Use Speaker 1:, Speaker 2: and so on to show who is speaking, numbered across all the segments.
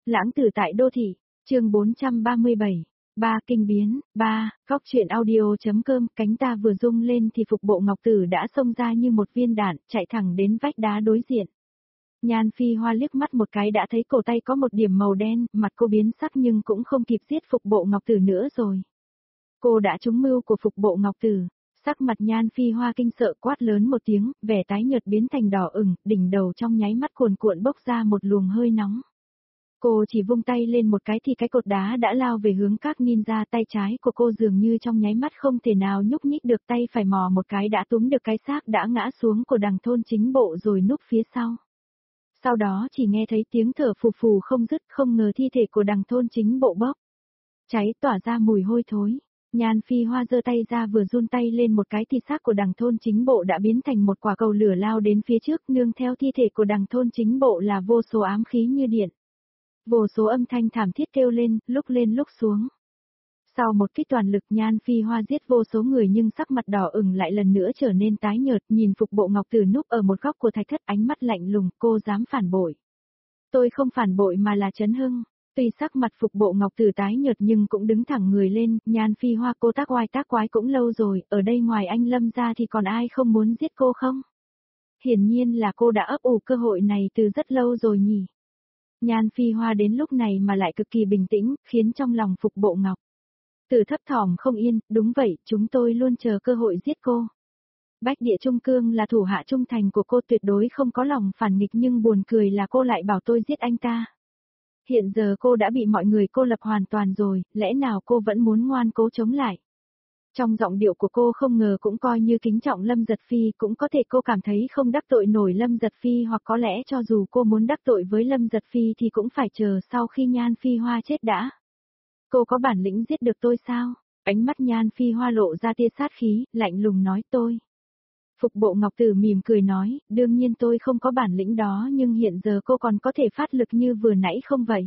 Speaker 1: Lãng tử tại đô thị, chương 437, ba kinh biến, Góc truyện audio.com. Cánh ta vừa rung lên thì Phục Bộ Ngọc Tử đã xông ra như một viên đạn, chạy thẳng đến vách đá đối diện. Nhan Phi Hoa liếc mắt một cái đã thấy cổ tay có một điểm màu đen, mặt cô biến sắc nhưng cũng không kịp giết Phục Bộ Ngọc Tử nữa rồi. Cô đã trúng mưu của Phục Bộ Ngọc Tử. Sắc mặt Nhan Phi Hoa kinh sợ quát lớn một tiếng, vẻ tái nhợt biến thành đỏ ửng, đỉnh đầu trong nháy mắt cuồn cuộn bốc ra một luồng hơi nóng. Cô chỉ vung tay lên một cái thì cái cột đá đã lao về hướng các ninja, tay trái của cô dường như trong nháy mắt không thể nào nhúc nhích được, tay phải mò một cái đã túm được cái xác đã ngã xuống của Đằng Thôn Chính Bộ rồi núp phía sau. Sau đó chỉ nghe thấy tiếng thở phù phù không dứt, không ngờ thi thể của Đằng Thôn Chính Bộ bốc cháy tỏa ra mùi hôi thối. Nhan Phi Hoa giơ tay ra vừa run tay lên một cái thì xác của Đằng Thôn Chính Bộ đã biến thành một quả cầu lửa lao đến phía trước, nương theo thi thể của Đằng Thôn Chính Bộ là vô số ám khí như điện. Vô số âm thanh thảm thiết kêu lên lúc xuống. Sau một kích toàn lực, Nhan Phi Hoa giết vô số người nhưng sắc mặt đỏ ửng lại lần nữa trở nên tái nhợt, nhìn Phục Bộ Ngọc Tử núp ở một góc của thạch thất, ánh mắt lạnh lùng, cô dám phản bội. Tôi không phản bội mà là Trấn Hưng. Tuy sắc mặt Phục Bộ Ngọc Tử tái nhợt nhưng cũng đứng thẳng người lên. Nhan Phi Hoa, cô tác oai tác quái cũng lâu rồi, ở đây ngoài anh Lâm ra thì còn ai không muốn giết cô không? Hiển nhiên là cô đã ấp ủ cơ hội này từ rất lâu rồi nhỉ. Nhan Phi Hoa đến lúc này mà lại cực kỳ bình tĩnh, khiến trong lòng Phục Bộ Ngọc Tử thấp thỏm không yên. Đúng vậy, chúng tôi luôn chờ cơ hội giết cô. Bách Địa Trung Cương là thủ hạ trung thành của cô, tuyệt đối không có lòng phản nghịch, nhưng buồn cười là cô lại bảo tôi giết anh ta. Hiện giờ cô đã bị mọi người cô lập hoàn toàn rồi, lẽ nào cô vẫn muốn ngoan cố chống lại? Trong giọng điệu của cô không ngờ cũng coi như kính trọng Lâm Giật Phi, cũng có thể cô cảm thấy không đắc tội nổi Lâm Giật Phi, hoặc có lẽ cho dù cô muốn đắc tội với Lâm Giật Phi thì cũng phải chờ sau khi Nhan Phi Hoa chết đã. Cô có bản lĩnh giết được tôi sao? Ánh mắt Nhan Phi Hoa lộ ra tia sát khí, lạnh lùng nói tôi. Phục Bộ Ngọc Tử mỉm cười nói, đương nhiên tôi không có bản lĩnh đó, nhưng hiện giờ cô còn có thể phát lực như vừa nãy không vậy?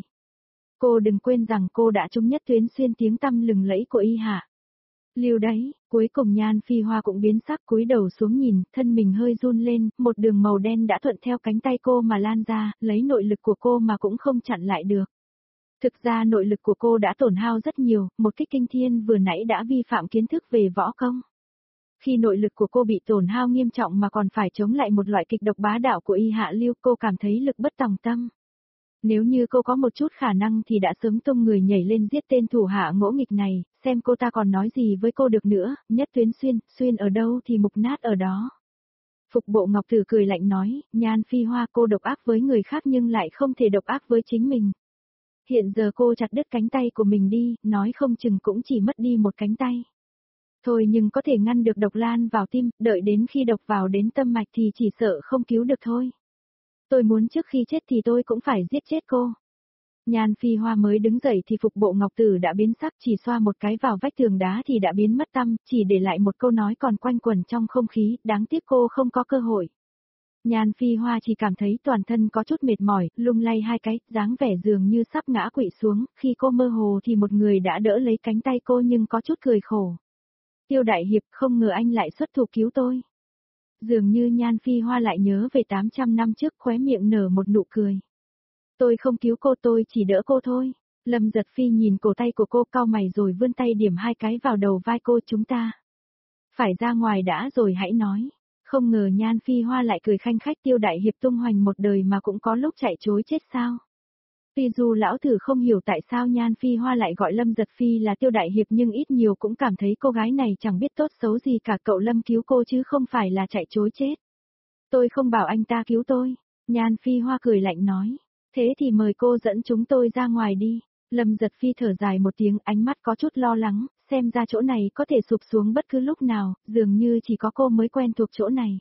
Speaker 1: Cô đừng quên rằng cô đã trúng nhất tuyến xuyên tiếng tăm lừng lẫy của y hạ Lưu đấy. Cuối cùng Nhan Phi Hoa cũng biến sắc, cúi đầu xuống nhìn, thân mình hơi run lên, một đường màu đen đã thuận theo cánh tay cô mà lan ra, lấy nội lực của cô mà cũng không chặn lại được. Thực ra nội lực của cô đã tổn hao rất nhiều, một kích kinh thiên vừa nãy đã vi phạm kiến thức về võ công. Khi nội lực của cô bị tổn hao nghiêm trọng mà còn phải chống lại một loại kịch độc bá đạo của y hạ Lưu, cô cảm thấy lực bất tòng tâm. Nếu như cô có một chút khả năng thì đã sớm tung người nhảy lên giết tên thủ hạ ngỗ nghịch này, xem cô ta còn nói gì với cô được nữa. Nhất tuyến xuyên ở đâu thì mục nát ở đó. Phục Bộ Ngọc Tử cười lạnh nói, Nhan Phi Hoa, cô độc ác với người khác nhưng lại không thể độc ác với chính mình. Hiện giờ cô chặt đứt cánh tay của mình đi, nói không chừng cũng chỉ mất đi một cánh tay. Thôi nhưng có thể ngăn được độc lan vào tim, đợi đến khi độc vào đến tâm mạch thì chỉ sợ không cứu được thôi. Tôi muốn trước khi chết thì tôi cũng phải giết chết cô. Nhan Phi Hoa mới đứng dậy thì Phục Bộ Ngọc Tử đã biến sắc, chỉ xoa một cái vào vách tường đá thì đã biến mất tăm, chỉ để lại một câu nói còn quanh quẩn trong không khí, đáng tiếc cô không có cơ hội. Nhan Phi Hoa chỉ cảm thấy toàn thân có chút mệt mỏi, lung lay hai cái, dáng vẻ dường như sắp ngã quỵ xuống, khi cô mơ hồ thì một người đã đỡ lấy cánh tay cô nhưng có chút cười khổ. Tiêu đại hiệp, không ngờ anh lại xuất thủ cứu tôi. Dường như Nhan Phi Hoa lại nhớ về 800 năm trước, khóe miệng nở một nụ cười. Tôi không cứu cô, tôi chỉ đỡ cô thôi. Lâm Giật Phi nhìn cổ tay của cô, cau mày rồi vươn tay điểm hai cái vào đầu vai cô. Chúng ta phải ra ngoài đã rồi hãy nói. Không ngờ Nhan Phi Hoa lại cười khanh khách, Tiêu đại hiệp tung hoành một đời mà cũng có lúc chạy trối chết sao? Tuy dù lão thử không hiểu tại sao Nhan Phi Hoa lại gọi Lâm Giật Phi là Tiêu đại hiệp, nhưng ít nhiều cũng cảm thấy cô gái này chẳng biết tốt xấu gì cả. Cậu Lâm cứu cô chứ không phải là chạy trối chết. Tôi không bảo anh ta cứu tôi. Nhan Phi Hoa cười lạnh nói. Thế thì mời cô dẫn chúng tôi ra ngoài đi. Lâm Giật Phi thở dài một tiếng, ánh mắt có chút lo lắng, xem ra chỗ này có thể sụp xuống bất cứ lúc nào, dường như chỉ có cô mới quen thuộc chỗ này.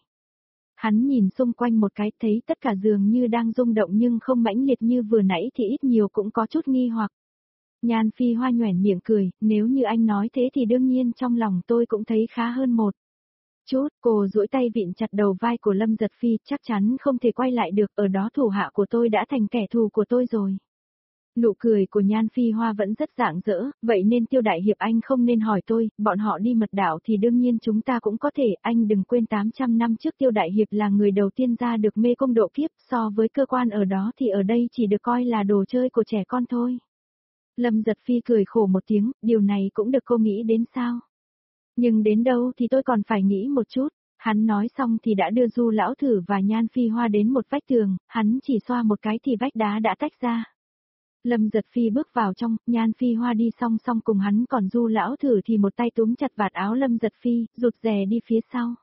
Speaker 1: Hắn nhìn xung quanh một cái, thấy tất cả dường như đang rung động nhưng không mãnh liệt như vừa nãy thì ít nhiều cũng có chút nghi hoặc. Nhan Phi Hoa nhoẻn miệng cười, nếu như anh nói thế thì đương nhiên trong lòng tôi cũng thấy khá hơn một chút. Cô duỗi tay vịn chặt đầu vai của Lâm Giật Phi, chắc chắn không thể quay lại được, ở đó thủ hạ của tôi đã thành kẻ thù của tôi rồi. Nụ cười của Nhan Phi Hoa vẫn rất rạng rỡ, vậy nên Tiêu Đại Hiệp anh không nên hỏi tôi, bọn họ đi mật đạo thì đương nhiên chúng ta cũng có thể, anh đừng quên 800 năm trước Tiêu Đại Hiệp là người đầu tiên ra được mê cung độ kiếp, so với cơ quan ở đó thì ở đây chỉ được coi là đồ chơi của trẻ con thôi. Lâm Giật Phi cười khổ một tiếng, điều này cũng được cô nghĩ đến sao? Nhưng đến đâu thì tôi còn phải nghĩ một chút. Hắn nói xong thì đã đưa Du Lão Thử và Nhan Phi Hoa đến một vách tường, hắn chỉ xoa một cái thì vách đá đã tách ra. Lâm Giật Phi bước vào trong, Nhan Phi Hoa đi song song cùng hắn, còn Du Lão Thử thì một tay túm chặt vạt áo Lâm Giật Phi, rụt rè đi phía sau.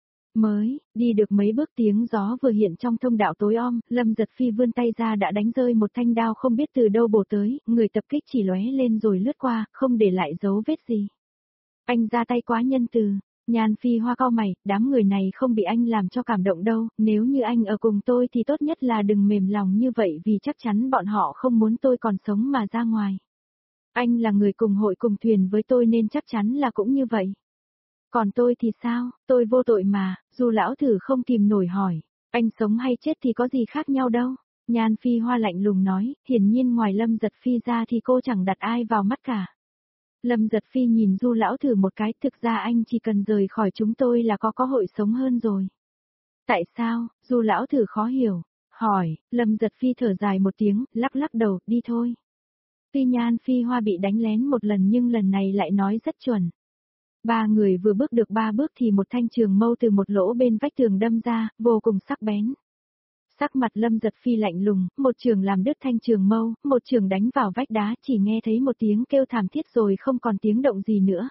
Speaker 1: Mới, đi được mấy bước tiếng gió vừa hiện trong thông đạo tối om, Lâm Giật Phi vươn tay ra đã đánh rơi một thanh đao không biết từ đâu bổ tới, người tập kích chỉ lóe lên rồi lướt qua, không để lại dấu vết gì. Anh ra tay quá nhân từ. Nhan Phi Hoa cau mày, đám người này không bị anh làm cho cảm động đâu, nếu như anh ở cùng tôi thì tốt nhất là đừng mềm lòng như vậy vì chắc chắn bọn họ không muốn tôi còn sống mà ra ngoài. Anh là người cùng hội cùng thuyền với tôi nên chắc chắn là cũng như vậy. Còn tôi thì sao, tôi vô tội mà, Du Lão Thử không kìm nổi hỏi, anh sống hay chết thì có gì khác nhau đâu. Nhan Phi Hoa lạnh lùng nói, hiển nhiên ngoài Lâm Giật Phi ra thì cô chẳng đặt ai vào mắt cả. Lâm Giật Phi nhìn Du Lão Thử một cái, thực ra anh chỉ cần rời khỏi chúng tôi là có hội sống hơn rồi. Tại sao, Du Lão Thử khó hiểu, hỏi, Lâm Giật Phi thở dài một tiếng, lắc lắc đầu, đi thôi. Tuy Nhan Phi Hoa bị đánh lén một lần nhưng lần này lại nói rất chuẩn. Ba người vừa bước được 3 bước thì một thanh trường mâu từ một lỗ bên vách tường đâm ra, vô cùng sắc bén. Sắc mặt Lâm Giật Phi lạnh lùng, một trường làm đứt thanh trường mâu, một trường đánh vào vách đá, chỉ nghe thấy một tiếng kêu thảm thiết rồi không còn tiếng động gì nữa.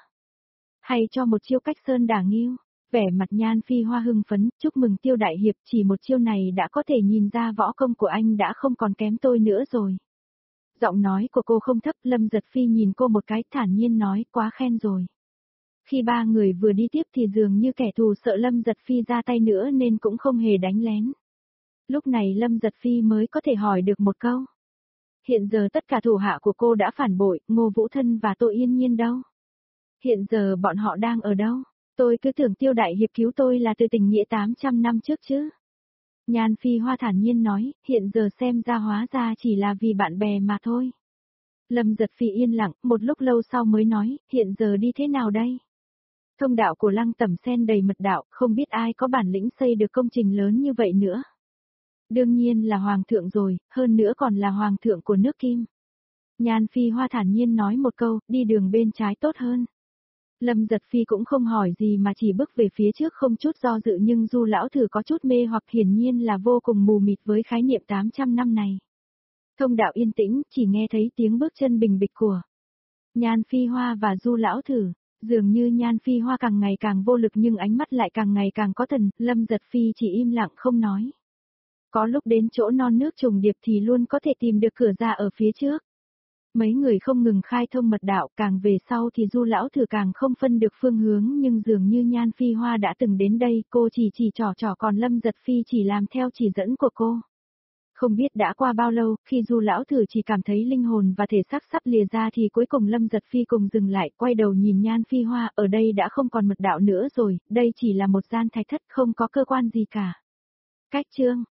Speaker 1: Hay cho một chiêu cách sơn đả nghiêu, vẻ mặt Nhan Phi Hoa hưng phấn, chúc mừng Tiêu Đại Hiệp, chỉ một chiêu này đã có thể nhìn ra võ công của anh đã không còn kém tôi nữa rồi. Giọng nói của cô không thấp, Lâm Giật Phi nhìn cô một cái thản nhiên nói, quá khen rồi. Khi ba người vừa đi tiếp thì dường như kẻ thù sợ Lâm Giật Phi ra tay nữa nên cũng không hề đánh lén. Lúc này Lâm Giật Phi mới có thể hỏi được một câu. Hiện giờ tất cả thủ hạ của cô đã phản bội, Ngô Vũ Thân và Tô Yên Nhiên đâu? Hiện giờ bọn họ đang ở đâu? Tôi cứ tưởng Tiêu Đại Hiệp cứu tôi là từ tình nghĩa 800 năm trước chứ. Nhan Phi Hoa thản nhiên nói, hiện giờ xem ra hóa ra chỉ là vì bạn bè mà thôi. Lâm Giật Phi yên lặng, một lúc lâu sau mới nói, hiện giờ đi thế nào đây? Thông đạo của Lăng Tẩm Sen đầy mật đạo, không biết ai có bản lĩnh xây được công trình lớn như vậy nữa. Đương nhiên là Hoàng thượng rồi, hơn nữa còn là Hoàng thượng của nước Kim. Nhan Phi Hoa thản nhiên nói một câu, đi đường bên trái tốt hơn. Lâm Giật Phi cũng không hỏi gì mà chỉ bước về phía trước không chút do dự, nhưng Du Lão Thử có chút mê hoặc hiển nhiên là vô cùng mù mịt với khái niệm 800 năm này. Thông đạo yên tĩnh, chỉ nghe thấy tiếng bước chân bình bịch của Nhan Phi Hoa và Du Lão Thử. Dường như Nhan Phi Hoa càng ngày càng vô lực nhưng ánh mắt lại càng ngày càng có thần, Lâm Giật Phi chỉ im lặng không nói. Có lúc đến chỗ non nước trùng điệp thì luôn có thể tìm được cửa ra ở phía trước. Mấy người không ngừng khai thông mật đạo, càng về sau thì Du Lão Thử càng không phân được phương hướng, nhưng dường như Nhan Phi Hoa đã từng đến đây, cô chỉ trò còn Lâm Giật Phi chỉ làm theo chỉ dẫn của cô. Không biết đã qua bao lâu, khi Du Lão Thử chỉ cảm thấy linh hồn và thể xác sắp lìa ra thì cuối cùng Lâm Giật Phi cùng dừng lại, quay đầu nhìn Nhan Phi Hoa, ở đây đã không còn mật đạo nữa rồi, đây chỉ là một gian thạch thất không có cơ quan gì cả. Cách chương